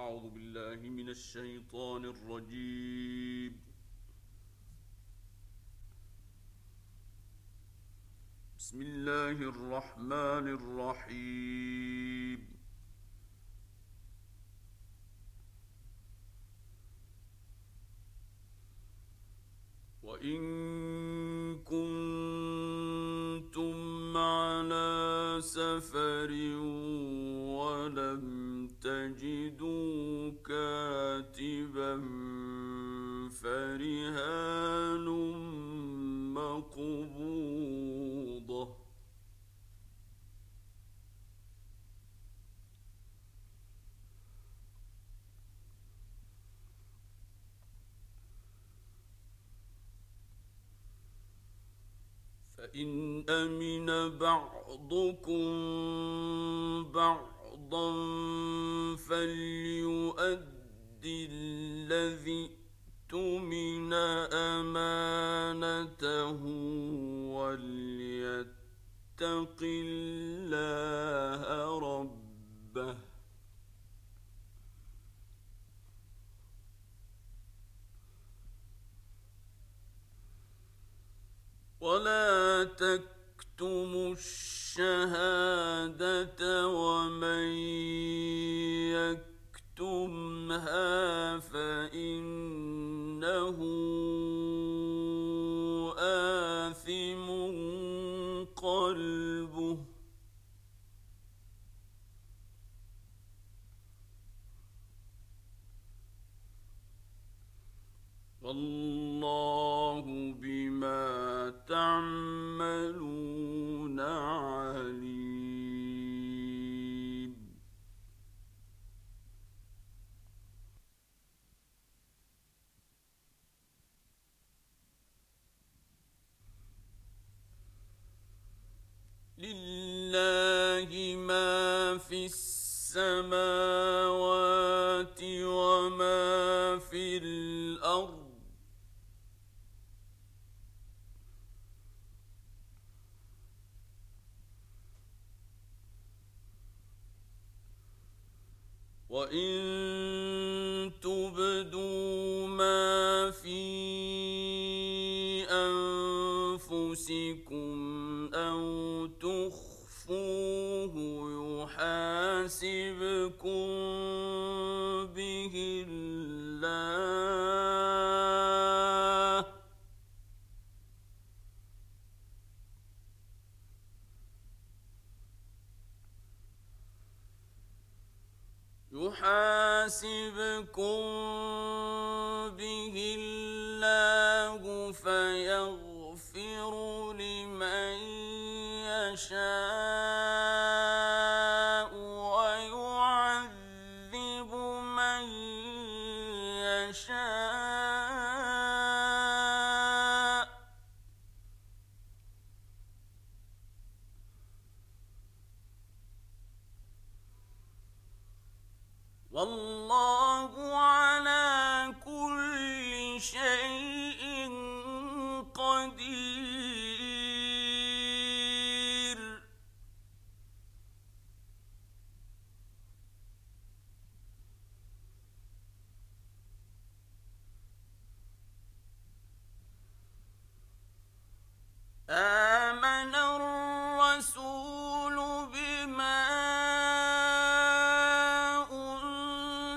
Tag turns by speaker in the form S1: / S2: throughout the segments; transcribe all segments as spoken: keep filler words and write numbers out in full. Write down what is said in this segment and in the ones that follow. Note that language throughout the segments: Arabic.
S1: أعوذ بالله من الشيطان الرجيم. بسم الله الرحمن الرحيم. وإن كنتم على سفر ولم تجدوا كاتبا فرهان مقبوضة فإن أمن بعضكم بعضا فليؤد الذي اؤتمن أمانته وليتق الله ربه ولا تكتموا الشهادة ومن يكتمها فإنه آثم قلبه والله بما تعملون عليم. لله ما في السماوات وما في الأرض وإن تبدوا ما في أنفسكم أو تخفوه يحاسبكم به الله يحاسبكم به الله فيغفر لمن يشاء ويعذب من يشاء والله على كل شيء قدير. آمن الرسول بما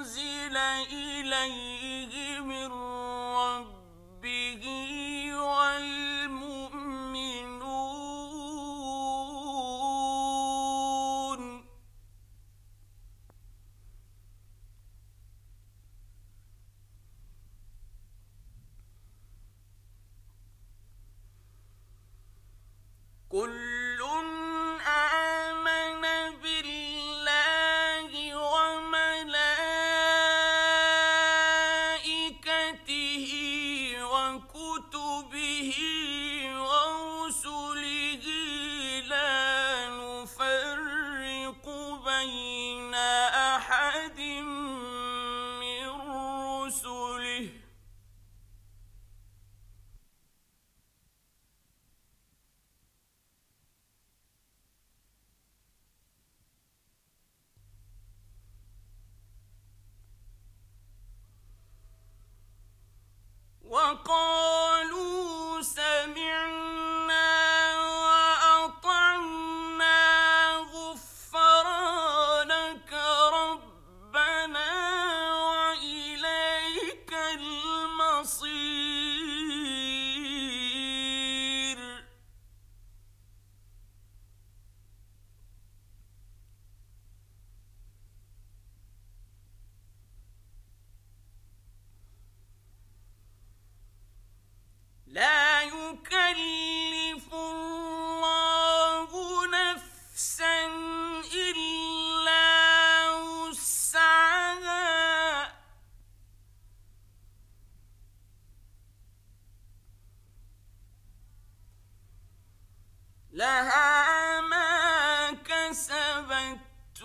S1: لها ما كسبت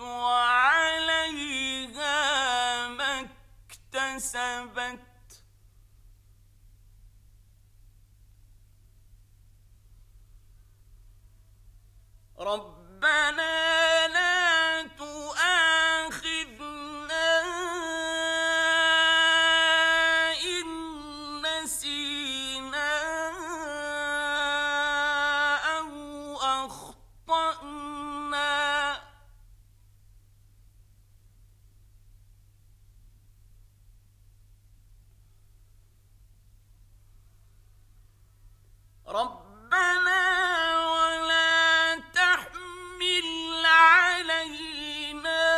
S1: وعليها ما اكتسبت ربنا لا تؤاخذنا إن نسينا أو أخطأنا ربنا ولا تحمل علينا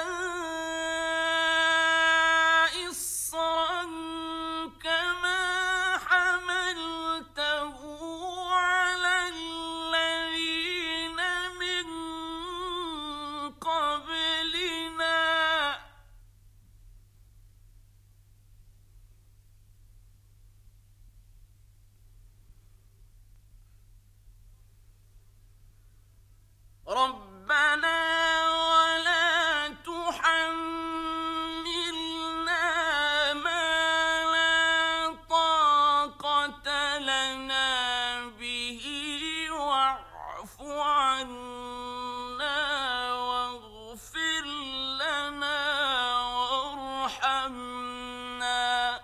S1: إصرا كما حملته على الذين من قبلنا ربنا ولا تحملنا ما لا طاقة لنا به واعف عنا واغفر لنا وارحمنا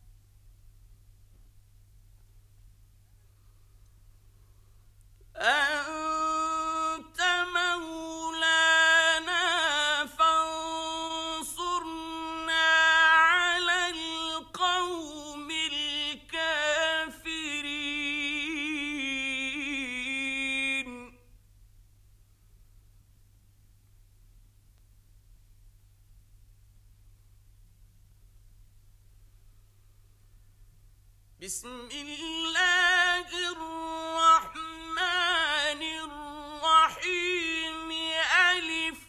S1: أنت مولانا فانصرنا على القوم الكافرين بسم الله الرحمن الرحيم ألف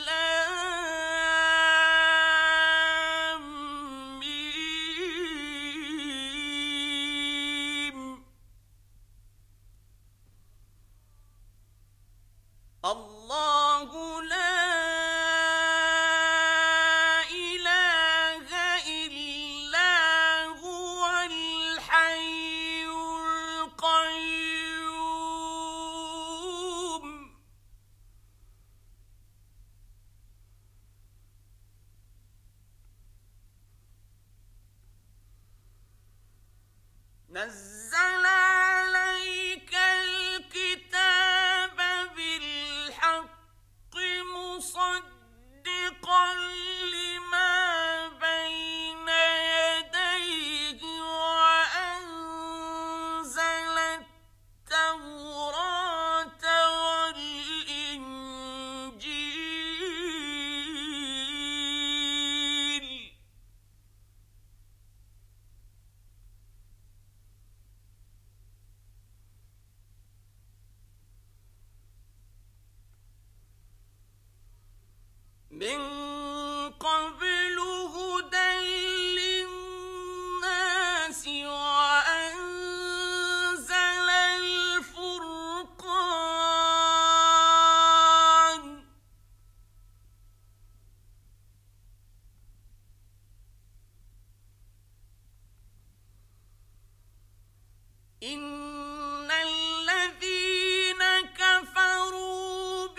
S1: لام ميم الله لا إله إلا هو الحي القيوم نزل عليك الكتاب بالحق مصدقا لما بين يديه وأنزل التوراة والإنجيل من قبل هدى للناس وأنزل الفرقان إن الذين كفروا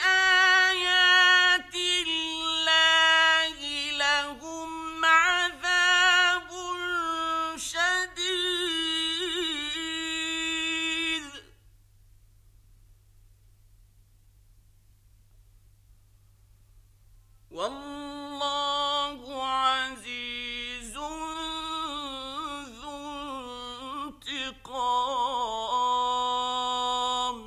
S1: بآيات الله لهم عذاب شديد والله عزيز ذو انتقام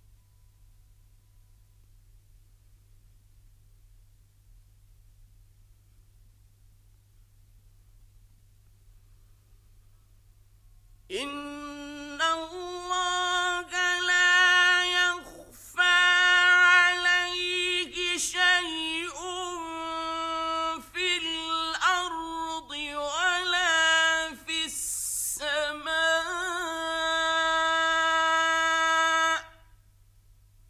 S1: إن الله لا يخفى عليه شيء في الأرض ولا في السماء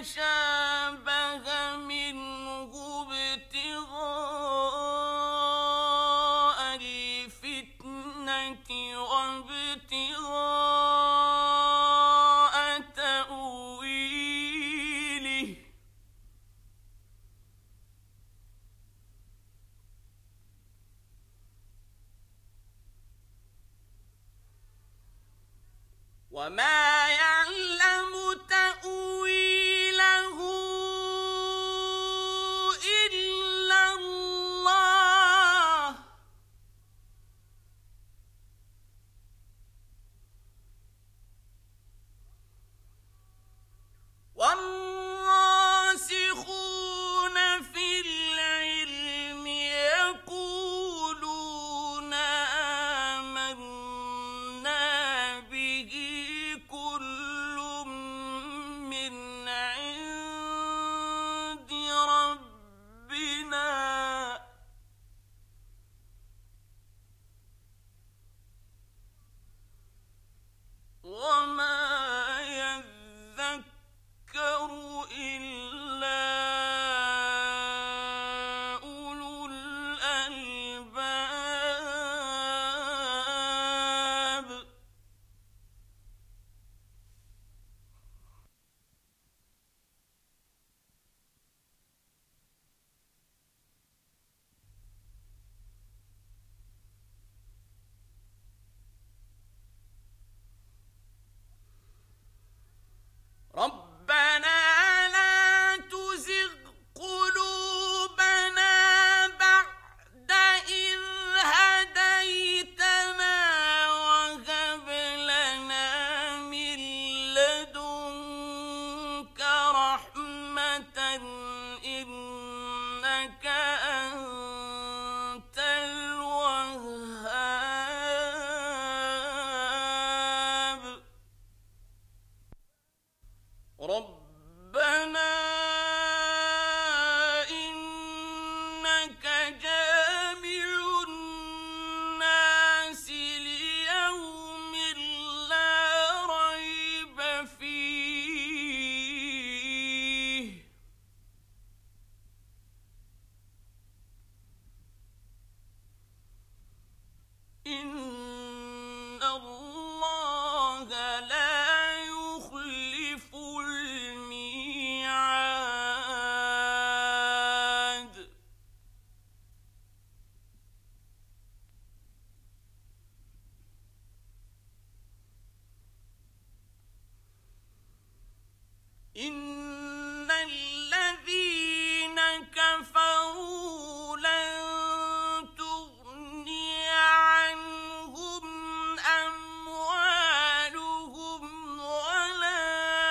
S1: شابه منه ابتغاء الفتنة وابتغاء تأويله وما يعلم تأويله إلا الله والراسخون في العلم يقولون آمنا به كل من عند ربنا وما يذكر إلا أولو الألباب. ربنا لا تزغ قلوبنا بعد إذ هديتنا وهب لنا من لدنك رحمة إنك أنت الوهاب. ربنا إنك جامع الناس ليوم لا ريب فيه إن الله لا يخلف الميعاد. إن الذين كفروا لن تغني عنهم أموالهم ولا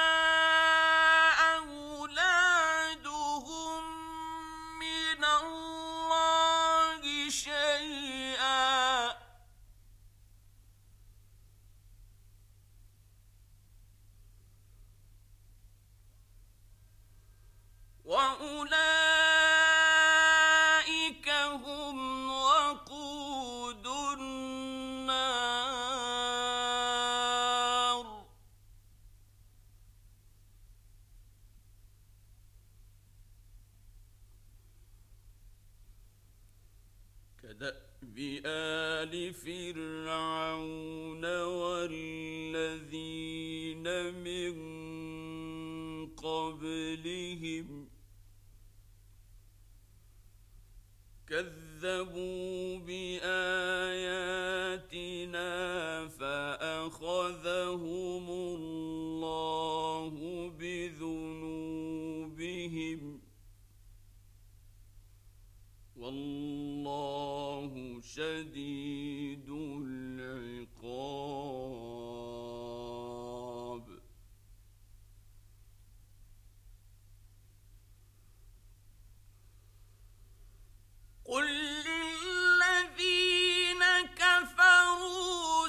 S1: أولادهم من الله شيئا وأولئك هم وقود النار. كدأب آل فرعون والذين من قبلهم كذبوا بآياتنا فأخذهم الله بذنوبهم والله شديد العقاب. قل للذين كفروا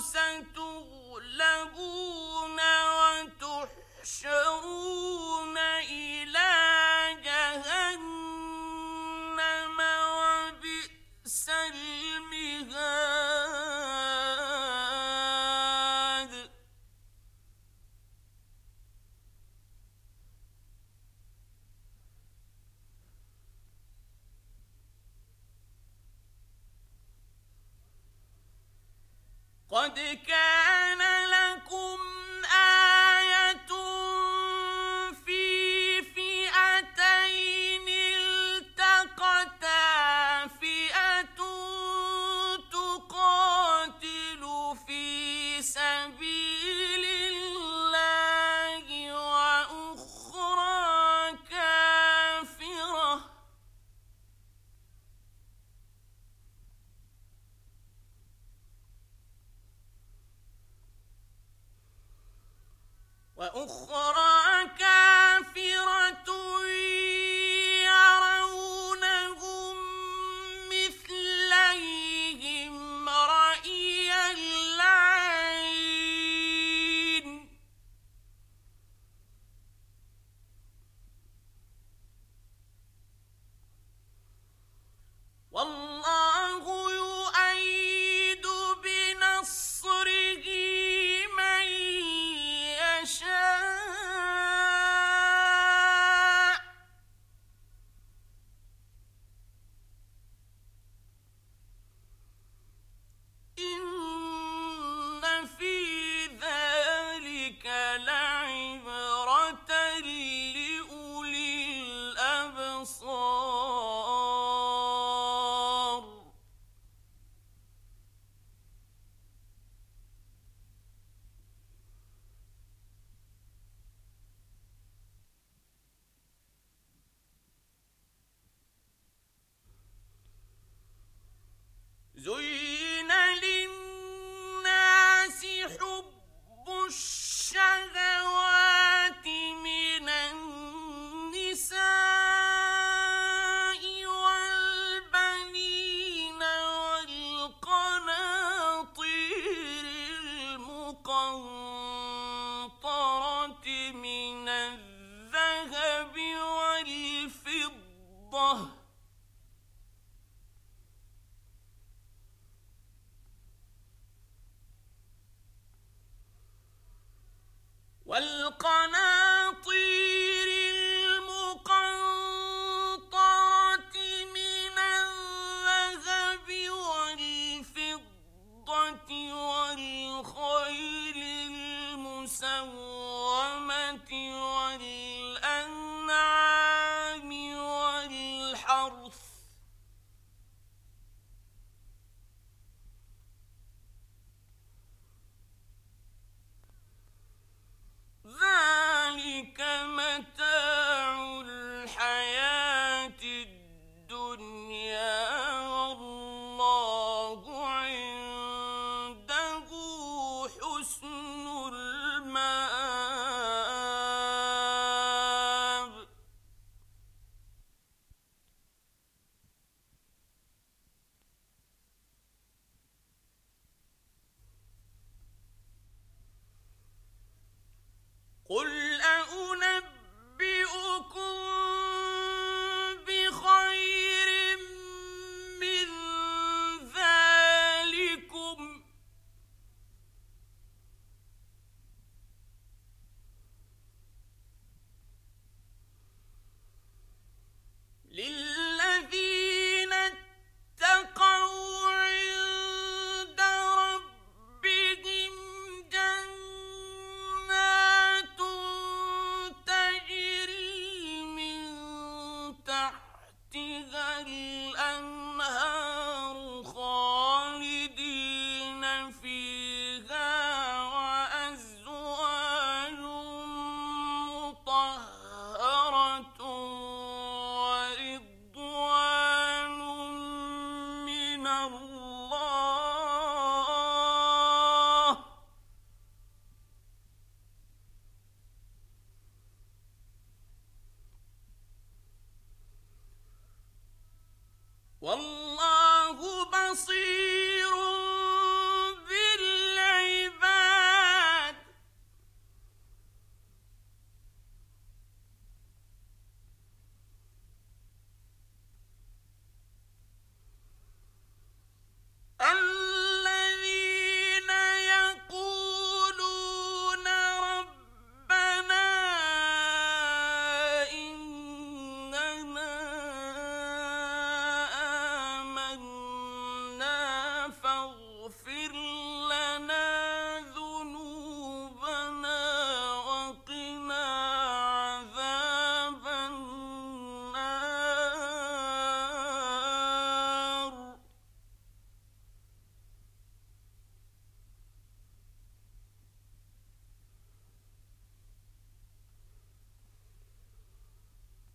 S1: ستغلبون وتحشرون إلى جهنم وبئس المهاد. قد كان لكم آية في فئتين التقتا فئة تقاتل في سبيل الله وأخرى كافرة وأخرى كافرة يرونهم مثليهم رأي العين والله يؤيد بنصره من يشاء إن في ذلك لعبرة لأولي الأبصار زين للناس حب الشهوات من النساء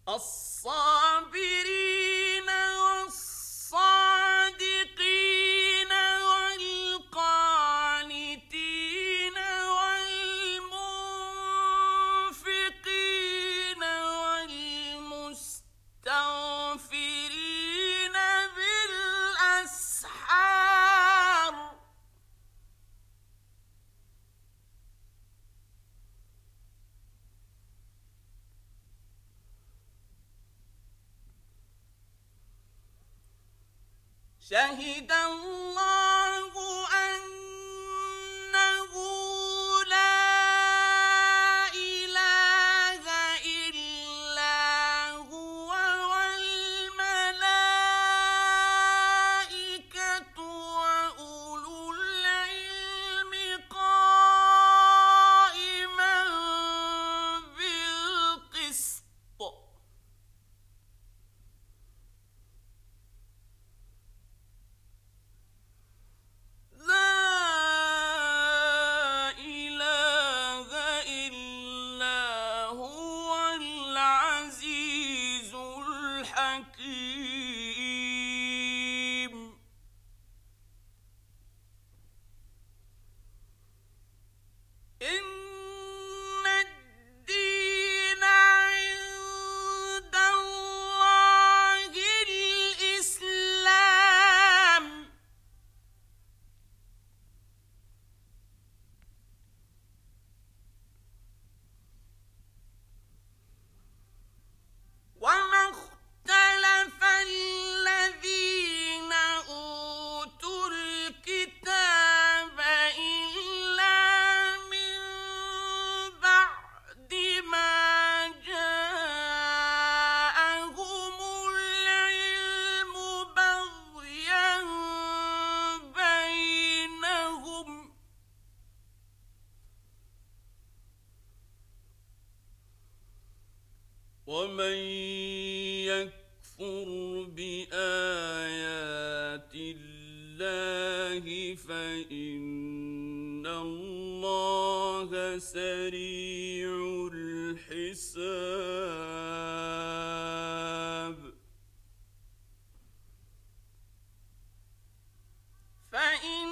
S1: الصابرين والصادقين والقانتين والمنفقين والمستغفرين بالأسحار شهد الله أنه لا إله إلا هو والملائكة وأولو العلم قائما بالقسط لا إله إلا هو العزيز الحكيم إن الدين عند الله الإسلام وما اختلف الذين أوتوا الكتاب إلا من بعد ما جاءهم العلم بغيا بينهم ومن يكفر بآيات الله فإن الله سريع الحساب فإن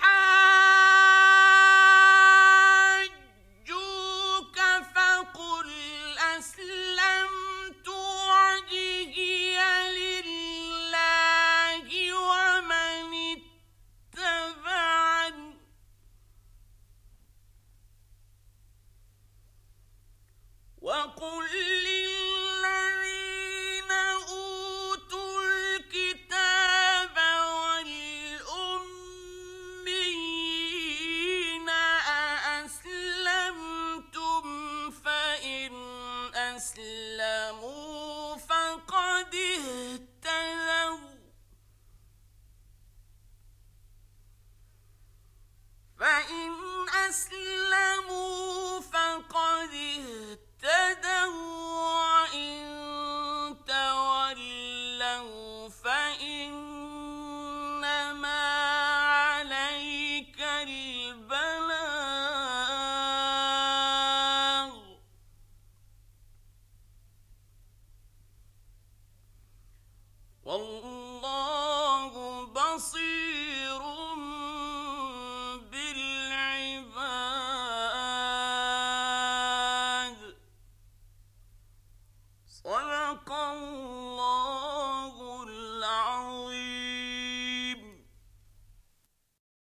S1: حاجوك فقل أسلمت وجهي لله ومن اتبعني وقل للذين أوتوا الكتاب والأميين أأسلمتم فإن أسلموا فقد اهتدوا فإن أسلموا